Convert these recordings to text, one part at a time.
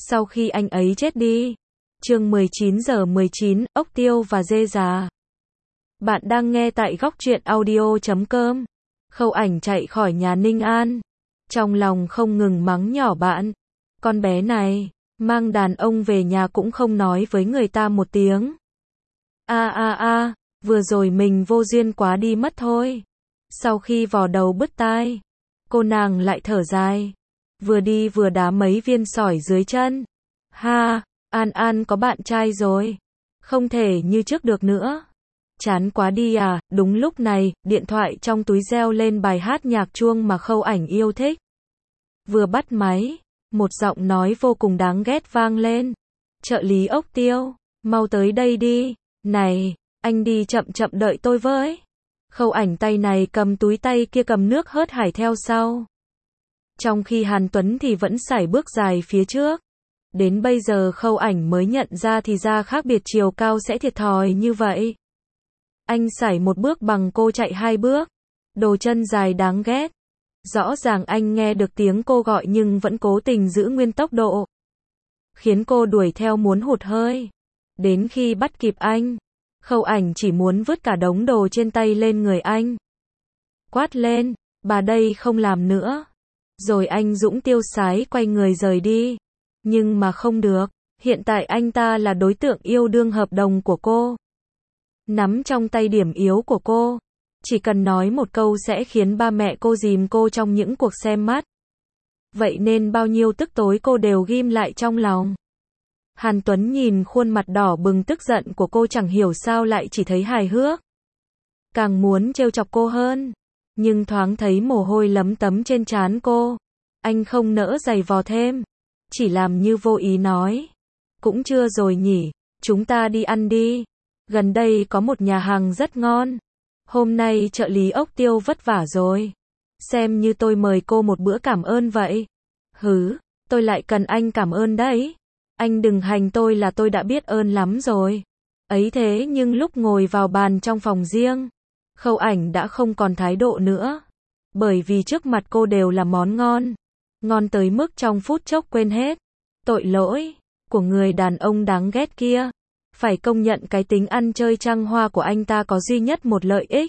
sau khi anh ấy chết đi. Chương 19:19, ốc tiêu và dê già. Bạn đang nghe tại góc truyện audio.com. Khâu Ảnh chạy khỏi nhà Ninh An. Trong lòng không ngừng mắng nhỏ bạn. Con bé này, mang đàn ông về nhà cũng không nói với người ta một tiếng. Vừa rồi mình vô duyên quá đi mất thôi. Sau khi vò đầu bứt tai, cô nàng lại thở dài. Vừa đi vừa đá mấy viên sỏi dưới chân. Ha, An có bạn trai rồi. Không thể như trước được nữa. Chán quá đi à. Đúng lúc này, điện thoại trong túi reo lên bài hát nhạc chuông mà Khâu Ảnh yêu thích. Vừa bắt máy, một giọng nói vô cùng đáng ghét vang lên. Trợ lý ốc tiêu, mau tới đây đi. Này, anh đi chậm đợi tôi với. Khâu Ảnh tay này cầm túi tay kia cầm nước hớt hải theo sau. Trong khi Hàn Tuấn thì vẫn sải bước dài phía trước. Đến bây giờ Khâu Ảnh mới nhận ra thì ra khác biệt chiều cao sẽ thiệt thòi như vậy. Anh sải một bước bằng cô chạy hai bước. Đồ chân dài đáng ghét. Rõ ràng anh nghe được tiếng cô gọi nhưng vẫn cố tình giữ nguyên tốc độ. Khiến cô đuổi theo muốn hụt hơi. Đến khi bắt kịp anh, Khâu Ảnh chỉ muốn vứt cả đống đồ trên tay lên người anh. Quát lên, bà đây không làm nữa. Rồi anh dũng tiêu sái quay người rời đi. Nhưng mà không được, hiện tại anh ta là đối tượng yêu đương hợp đồng của cô. Nắm trong tay điểm yếu của cô. Chỉ cần nói một câu sẽ khiến ba mẹ cô dìm cô trong những cuộc xem mắt. Vậy nên bao nhiêu tức tối cô đều ghim lại trong lòng. Hàn Tuấn nhìn khuôn mặt đỏ bừng tức giận của cô chẳng hiểu sao lại chỉ thấy hài hước. Càng muốn trêu chọc cô hơn. Nhưng thoáng thấy mồ hôi lấm tấm trên trán cô. Anh không nỡ giày vò thêm. Chỉ làm như vô ý nói. Cũng chưa rồi nhỉ, chúng ta đi ăn đi. Gần đây có một nhà hàng rất ngon. Hôm nay trợ lý ốc tiêu vất vả rồi. Xem như tôi mời cô một bữa cảm ơn vậy. Hứ, tôi lại cần anh cảm ơn đấy. Anh đừng hành tôi là tôi đã biết ơn lắm rồi. Ấy thế nhưng lúc ngồi vào bàn trong phòng riêng, Khâu Ảnh đã không còn thái độ nữa. Bởi vì trước mặt cô đều là món ngon. Ngon tới mức trong phút chốc quên hết. Tội lỗi của người đàn ông đáng ghét kia. Phải công nhận cái tính ăn chơi trăng hoa của anh ta có duy nhất một lợi ích.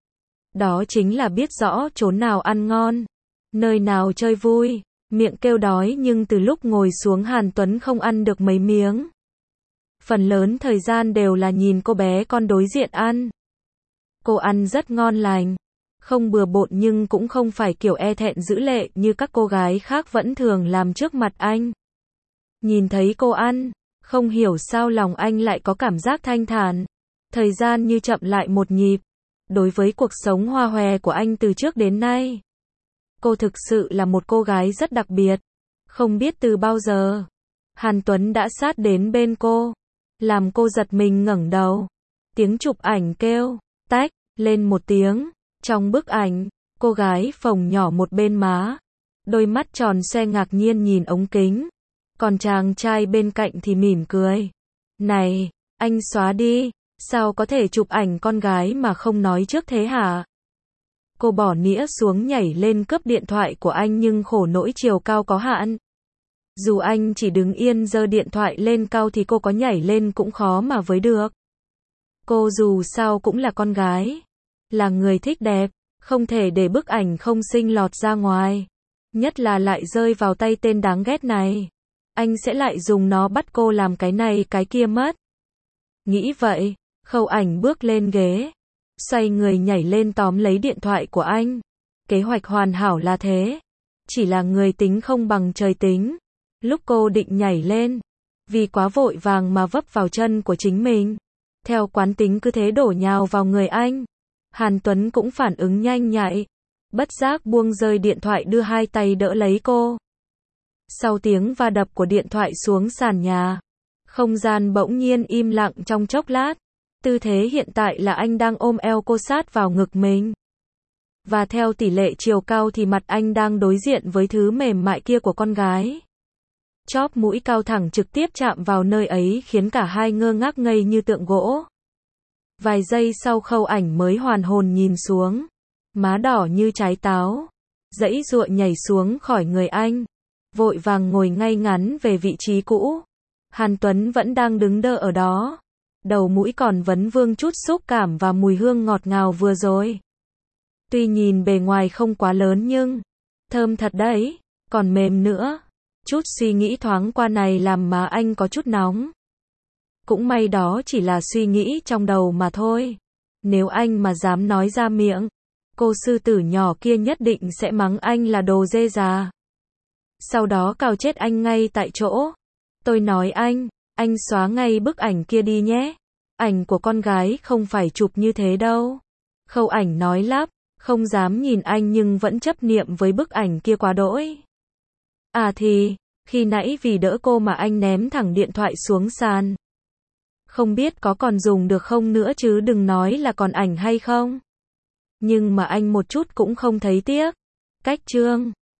Đó chính là biết rõ chốn nào ăn ngon, nơi nào chơi vui. Miệng kêu đói nhưng từ lúc ngồi xuống Hàn Tuấn không ăn được mấy miếng. Phần lớn thời gian đều là nhìn cô bé con đối diện ăn. Cô ăn rất ngon lành. Không bừa bộn nhưng cũng không phải kiểu e thẹn giữ lệ như các cô gái khác vẫn thường làm trước mặt anh. Nhìn thấy cô ăn, không hiểu sao lòng anh lại có cảm giác thanh thản. Thời gian như chậm lại một nhịp. Đối với cuộc sống hoa hòe của anh từ trước đến nay. Cô thực sự là một cô gái rất đặc biệt. Không biết từ bao giờ, Hàn Tuấn đã sát đến bên cô. Làm cô giật mình ngẩng đầu. Tiếng chụp ảnh kêu, tách, lên một tiếng. Trong bức ảnh, cô gái phồng nhỏ một bên má. Đôi mắt tròn xoe ngạc nhiên nhìn ống kính. Còn chàng trai bên cạnh thì mỉm cười. Này, anh xóa đi. Sao có thể chụp ảnh con gái mà không nói trước thế hả? Cô bỏ nĩa xuống nhảy lên cướp điện thoại của anh nhưng khổ nỗi chiều cao có hạn. Dù anh chỉ đứng yên giơ điện thoại lên cao thì cô có nhảy lên cũng khó mà với được. Cô dù sao cũng là con gái. Là người thích đẹp. Không thể để bức ảnh không xinh lọt ra ngoài. Nhất là lại rơi vào tay tên đáng ghét này. Anh sẽ lại dùng nó bắt cô làm cái này cái kia mất. Nghĩ vậy, Khâu Ảnh bước lên ghế. Xoay người nhảy lên tóm lấy điện thoại của anh. Kế hoạch hoàn hảo là thế. Chỉ là người tính không bằng trời tính. Lúc cô định nhảy lên, vì quá vội vàng mà vấp vào chân của chính mình. Theo quán tính cứ thế đổ nhào vào người anh. Hàn Tuấn cũng phản ứng nhanh nhạy. Bất giác buông rơi điện thoại đưa hai tay đỡ lấy cô. Sau tiếng va đập của điện thoại xuống sàn nhà, không gian bỗng nhiên im lặng trong chốc lát. Tư thế hiện tại là anh đang ôm eo cô sát vào ngực mình. Và theo tỷ lệ chiều cao thì mặt anh đang đối diện với thứ mềm mại kia của con gái. Chóp mũi cao thẳng trực tiếp chạm vào nơi ấy khiến cả hai ngơ ngác ngây như tượng gỗ. Vài giây sau Khâu Ảnh mới hoàn hồn nhìn xuống. Má đỏ như trái táo. Giãy giụa nhảy xuống khỏi người anh. vội vàng ngồi ngay ngắn về vị trí cũ. Hàn Tuấn vẫn đang đứng đơ ở đó. Đầu mũi còn vấn vương chút xúc cảm và mùi hương ngọt ngào vừa rồi. Tuy nhìn bề ngoài không quá lớn nhưng thơm thật đấy, còn mềm nữa. Chút suy nghĩ thoáng qua này làm má anh có chút nóng. Cũng may đó chỉ là suy nghĩ trong đầu mà thôi. Nếu anh mà dám nói ra miệng, cô sư tử nhỏ kia nhất định sẽ mắng anh là đồ dê già. Sau đó cào chết anh ngay tại chỗ. Tôi nói anh xóa ngay bức ảnh kia đi nhé. Ảnh của con gái không phải chụp như thế đâu. Khâu ảnh nói lắp, không dám nhìn anh nhưng vẫn chấp niệm với bức ảnh kia quá đỗi. À thì, khi nãy vì đỡ cô mà anh ném thẳng điện thoại xuống sàn. Không biết có còn dùng được không nữa chứ đừng nói là còn ảnh hay không. Nhưng mà anh một chút cũng không thấy tiếc. Cách chương